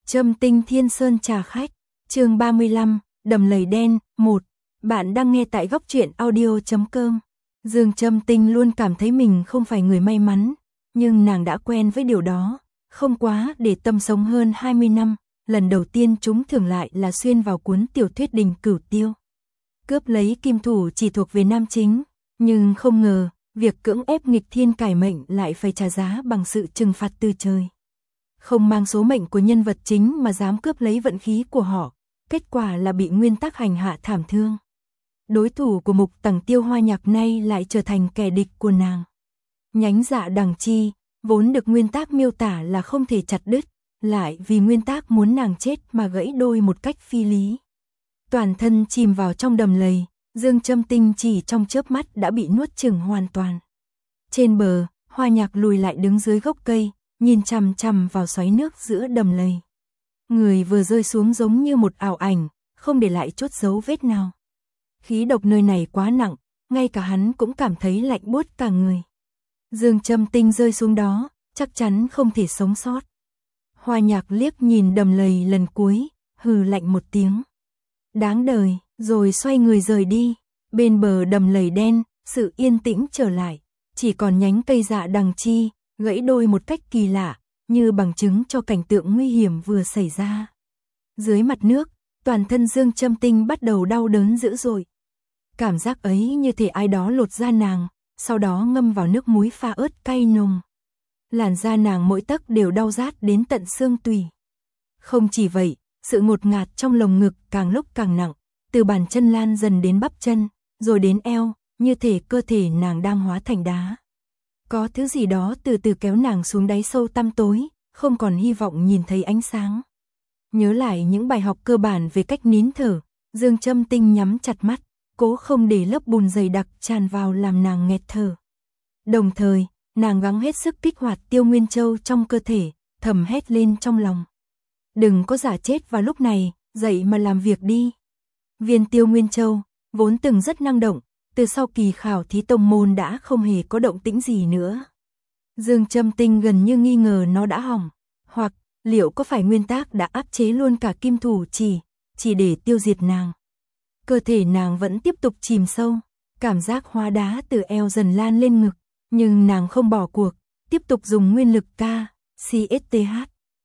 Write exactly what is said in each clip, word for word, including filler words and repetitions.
Trâm Tinh Thiên Sơn trà khách, chương ba mươi lăm, đầm lầy đen, một. Bạn đang nghe tại góc truyện audio chấm com. Dương Trâm Tinh luôn cảm thấy mình không phải người may mắn, nhưng nàng đã quen với điều đó, không quá để tâm sống hơn hai mươi năm, lần đầu tiên chúng thường lại là xuyên vào cuốn tiểu thuyết Đình Cửu Tiêu. Cướp lấy kim thủ chỉ thuộc về nam chính, nhưng không ngờ, việc cưỡng ép nghịch thiên cải mệnh lại phải trả giá bằng sự trừng phạt từ trời. Không mang số mệnh của nhân vật chính mà dám cướp lấy vận khí của họ, kết quả là bị nguyên tắc hành hạ thảm thương. Đối thủ của Mục Tằng Tiêu Hoa Nhạc nay lại trở thành kẻ địch của nàng. Nhánh dạ đằng chi, vốn được nguyên tắc miêu tả là không thể chặt đứt, lại vì nguyên tắc muốn nàng chết mà gãy đôi một cách phi lý. Toàn thân chìm vào trong đầm lầy, Dương Trâm Tinh chỉ trong chớp mắt đã bị nuốt chửng hoàn toàn. Trên bờ, Hoa Nhạc lùi lại đứng dưới gốc cây, nhìn chằm chằm vào xoáy nước giữa đầm lầy. Người vừa rơi xuống giống như một ảo ảnh, không để lại chút dấu vết nào. Khí độc nơi này quá nặng, ngay cả hắn cũng cảm thấy lạnh buốt cả người. Dương Trâm Tinh rơi xuống đó, chắc chắn không thể sống sót. Hoa Nhạc liếc nhìn đầm lầy lần cuối, hừ lạnh một tiếng. Đáng đời, rồi xoay người rời đi. Bên bờ đầm lầy đen, sự yên tĩnh trở lại, chỉ còn nhánh cây dạ đằng chi, gãy đôi một cách kỳ lạ, như bằng chứng cho cảnh tượng nguy hiểm vừa xảy ra. Dưới mặt nước, toàn thân Dương Trâm Tinh bắt đầu đau đớn dữ dội. Cảm giác ấy như thể ai đó lột da nàng, sau đó ngâm vào nước muối pha ớt cay nồng. Làn da nàng mỗi tấc đều đau rát đến tận xương tủy. Không chỉ vậy, sự ngột ngạt trong lồng ngực càng lúc càng nặng, từ bàn chân lan dần đến bắp chân, rồi đến eo, như thể cơ thể nàng đang hóa thành đá. Có thứ gì đó từ từ kéo nàng xuống đáy sâu tăm tối, không còn hy vọng nhìn thấy ánh sáng. Nhớ lại những bài học cơ bản về cách nín thở, Dương Trâm Tinh nhắm chặt mắt, cố không để lớp bùn dày đặc tràn vào làm nàng nghẹt thở. Đồng thời, nàng gắng hết sức kích hoạt Tiêu Nguyên Châu trong cơ thể, thầm hét lên trong lòng. Đừng có giả chết vào lúc này, dậy mà làm việc đi. Viên Tiêu Nguyên Châu, vốn từng rất năng động, từ sau kỳ khảo thí tông môn đã không hề có động tĩnh gì nữa. Dương Trâm Tinh gần như nghi ngờ nó đã hỏng, hoặc liệu có phải nguyên tắc đã áp chế luôn cả kim thủ chỉ, chỉ để tiêu diệt nàng. Cơ thể nàng vẫn tiếp tục chìm sâu, cảm giác hóa đá từ eo dần lan lên ngực, nhưng nàng không bỏ cuộc, tiếp tục dùng nguyên lực K, C S T H,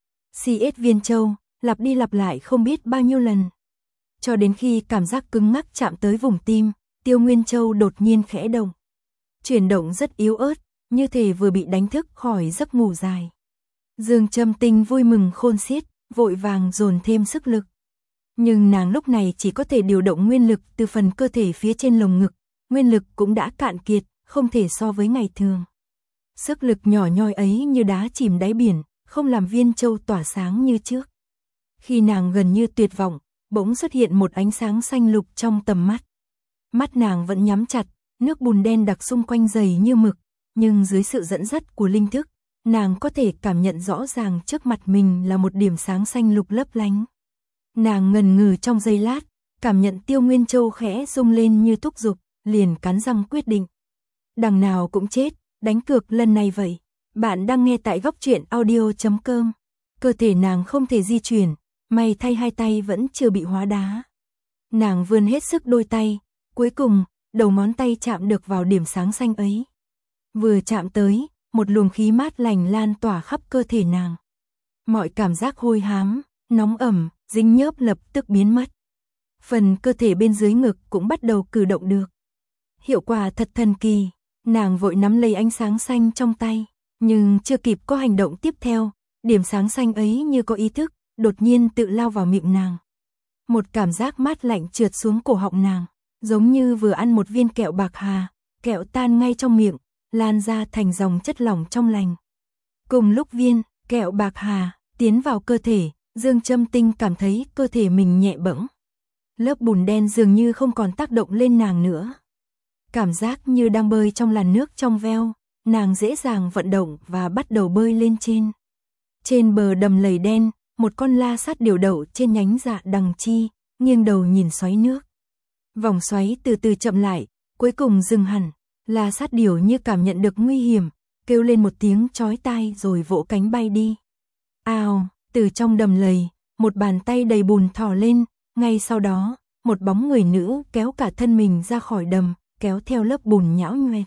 C S Viên Châu, lặp đi lặp lại không biết bao nhiêu lần. Cho đến khi cảm giác cứng ngắc chạm tới vùng tim, Tiêu Nguyên Châu đột nhiên khẽ động. Chuyển động rất yếu ớt, như thể vừa bị đánh thức khỏi giấc ngủ dài. Dương Trâm Tinh vui mừng khôn xiết, vội vàng dồn thêm sức lực. Nhưng nàng lúc này chỉ có thể điều động nguyên lực từ phần cơ thể phía trên lồng ngực, nguyên lực cũng đã cạn kiệt, không thể so với ngày thường. Sức lực nhỏ nhoi ấy như đá chìm đáy biển, không làm Viên Châu tỏa sáng như trước. Khi nàng gần như tuyệt vọng, bỗng xuất hiện một ánh sáng xanh lục trong tầm mắt. Mắt nàng vẫn nhắm chặt, nước bùn đen đặc xung quanh dày như mực, nhưng dưới sự dẫn dắt của linh thức, nàng có thể cảm nhận rõ ràng trước mặt mình là một điểm sáng xanh lục lấp lánh. Nàng ngần ngừ trong giây lát, cảm nhận Tiêu Nguyên Châu khẽ rung lên như thúc giục, liền cắn răng quyết định. Đằng nào cũng chết, đánh cược lần này vậy. Bạn đang nghe tại góc truyện audio chấm com. Cơ thể nàng không thể di chuyển, may thay hai tay vẫn chưa bị hóa đá. Nàng vươn hết sức đôi tay, cuối cùng, đầu ngón tay chạm được vào điểm sáng xanh ấy. Vừa chạm tới, một luồng khí mát lành lan tỏa khắp cơ thể nàng. Mọi cảm giác hôi hám, nóng ẩm, dính nhớp lập tức biến mất. Phần cơ thể bên dưới ngực cũng bắt đầu cử động được. Hiệu quả thật thần kỳ, nàng vội nắm lấy ánh sáng xanh trong tay, nhưng chưa kịp có hành động tiếp theo, điểm sáng xanh ấy như có ý thức, đột nhiên tự lao vào miệng nàng. Một cảm giác mát lạnh trượt xuống cổ họng nàng, giống như vừa ăn một viên kẹo bạc hà, kẹo tan ngay trong miệng, lan ra thành dòng chất lỏng trong lành. Cùng lúc viên kẹo bạc hà tiến vào cơ thể, Dương Trâm Tinh cảm thấy cơ thể mình nhẹ bẫng. Lớp bùn đen dường như không còn tác động lên nàng nữa. Cảm giác như đang bơi trong làn nước trong veo, nàng dễ dàng vận động và bắt đầu bơi lên trên. Trên bờ đầm lầy đen, một con la sát điều đậu trên nhánh dạ đằng chi, nghiêng đầu nhìn xoáy nước. Vòng xoáy từ từ chậm lại, cuối cùng dừng hẳn. La sát điều như cảm nhận được nguy hiểm, kêu lên một tiếng chói tai rồi vỗ cánh bay đi. Ào, Từ trong đầm lầy, một bàn tay đầy bùn thò lên, ngay sau đó, một bóng người nữ kéo cả thân mình ra khỏi đầm, kéo theo lớp bùn nhão nhoẹt.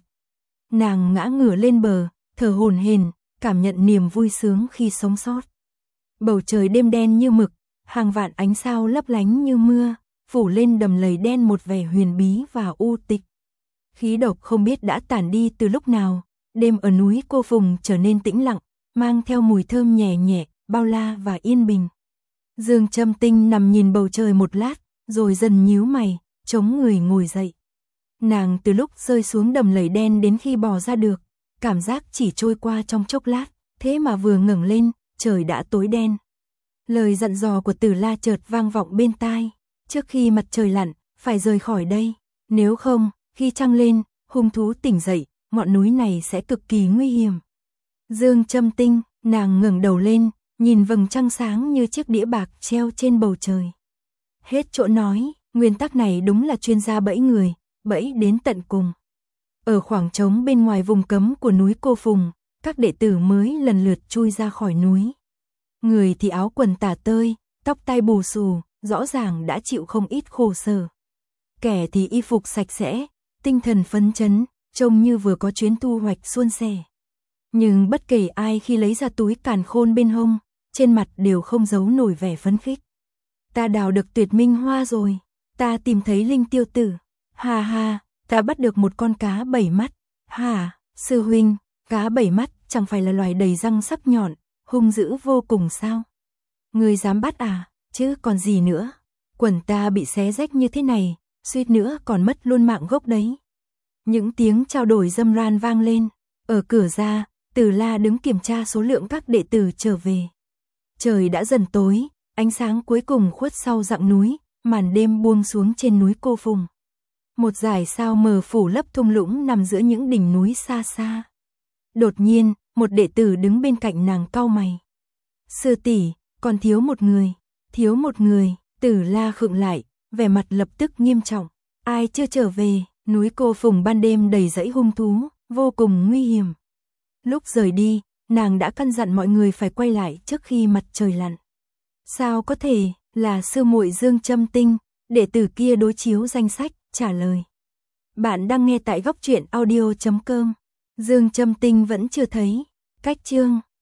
Nàng ngã ngửa lên bờ, thở hổn hển, cảm nhận niềm vui sướng khi sống sót. Bầu trời đêm đen như mực, hàng vạn ánh sao lấp lánh như mưa, phủ lên đầm lầy đen một vẻ huyền bí và u tịch. Khí độc không biết đã tản đi từ lúc nào, đêm ở núi Cô Phùng trở nên tĩnh lặng, mang theo mùi thơm nhẹ nhẹ, bao la và yên bình. Dương Châm Tinh nằm nhìn bầu trời một lát, rồi dần nhíu mày, chống người ngồi dậy. Nàng từ lúc rơi xuống đầm lầy đen đến khi bò ra được, cảm giác chỉ trôi qua trong chốc lát, thế mà vừa ngẩng lên, trời đã tối đen. Lời dặn dò của Tử La chợt vang vọng bên tai, trước khi mặt trời lặn, phải rời khỏi đây, nếu không, khi trăng lên, hung thú tỉnh dậy, ngọn núi này sẽ cực kỳ nguy hiểm. Dương Châm Tinh, nàng ngẩng đầu lên, nhìn vầng trăng sáng như chiếc đĩa bạc treo trên bầu trời. Hết chỗ nói, nguyên tắc này đúng là chuyên gia bẫy người, bẫy đến tận cùng. Ở khoảng trống bên ngoài vùng cấm của núi Cô Phùng, các đệ tử mới lần lượt chui ra khỏi núi. Người thì áo quần tả tơi, tóc tai bù xù, rõ ràng đã chịu không ít khổ sở. Kẻ thì y phục sạch sẽ, tinh thần phấn chấn, trông như vừa có chuyến thu hoạch suôn sẻ. Nhưng bất kể ai khi lấy ra túi càn khôn bên hông, trên mặt đều không giấu nổi vẻ phấn khích. Ta đào được tuyệt minh hoa rồi, ta tìm thấy linh tiêu tử, ha ha, ta bắt được một con cá bảy mắt, ha, sư huynh, cá bảy mắt chẳng phải là loài đầy răng sắc nhọn, hung dữ vô cùng sao? Người dám bắt à, chứ còn gì nữa, quần ta bị xé rách như thế này, suýt nữa còn mất luôn mạng gốc đấy. Những tiếng trao đổi râm ran vang lên, ở cửa ra, Tử La đứng kiểm tra số lượng các đệ tử trở về. Trời đã dần tối, ánh sáng cuối cùng khuất sau dặng núi, màn đêm buông xuống trên núi Cô Phùng. Một dải sao mờ phủ lấp thung lũng nằm giữa những đỉnh núi xa xa. Đột nhiên, một đệ tử đứng bên cạnh nàng cau mày. Sư tỷ, còn thiếu một người, thiếu một người. Tử La khựng lại, vẻ mặt lập tức nghiêm trọng. Ai chưa trở về? Núi Cô Phùng ban đêm đầy dãy hung thú, vô cùng nguy hiểm. Lúc rời đi, nàng đã căn dặn mọi người phải quay lại trước khi mặt trời lặn. Sao có thể, là sư muội Dương Châm Tinh, đệ tử kia đối chiếu danh sách, trả lời. Bạn đang nghe tại góc truyện audio chấm com. Dương Châm Tinh vẫn chưa thấy. Cách chương